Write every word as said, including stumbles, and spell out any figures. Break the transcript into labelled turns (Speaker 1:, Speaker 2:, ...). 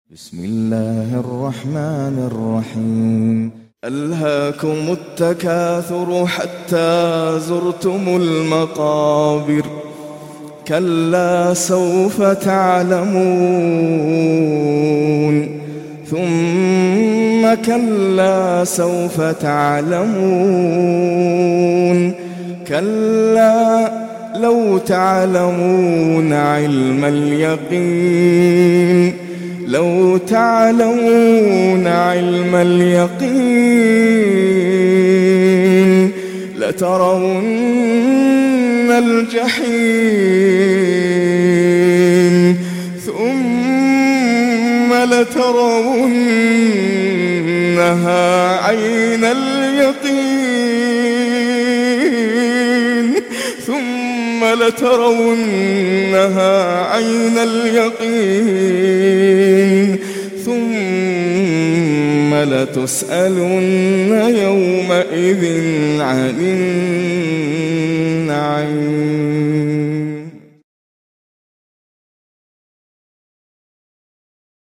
Speaker 1: بسم الله الرحمن الرحيم. ألهاكم التكاثر حتى زرتم المقابر، كلا سوف تعلمون ثم كلا سوف تعلمون كلا لو تعلمون علم اليقين لو تعلمون علم اليقين لترون الجحيم ثم لترونها عين اليقين ثم لترونها عين اليقين ثم لتسألن يومئذ عن النعيم.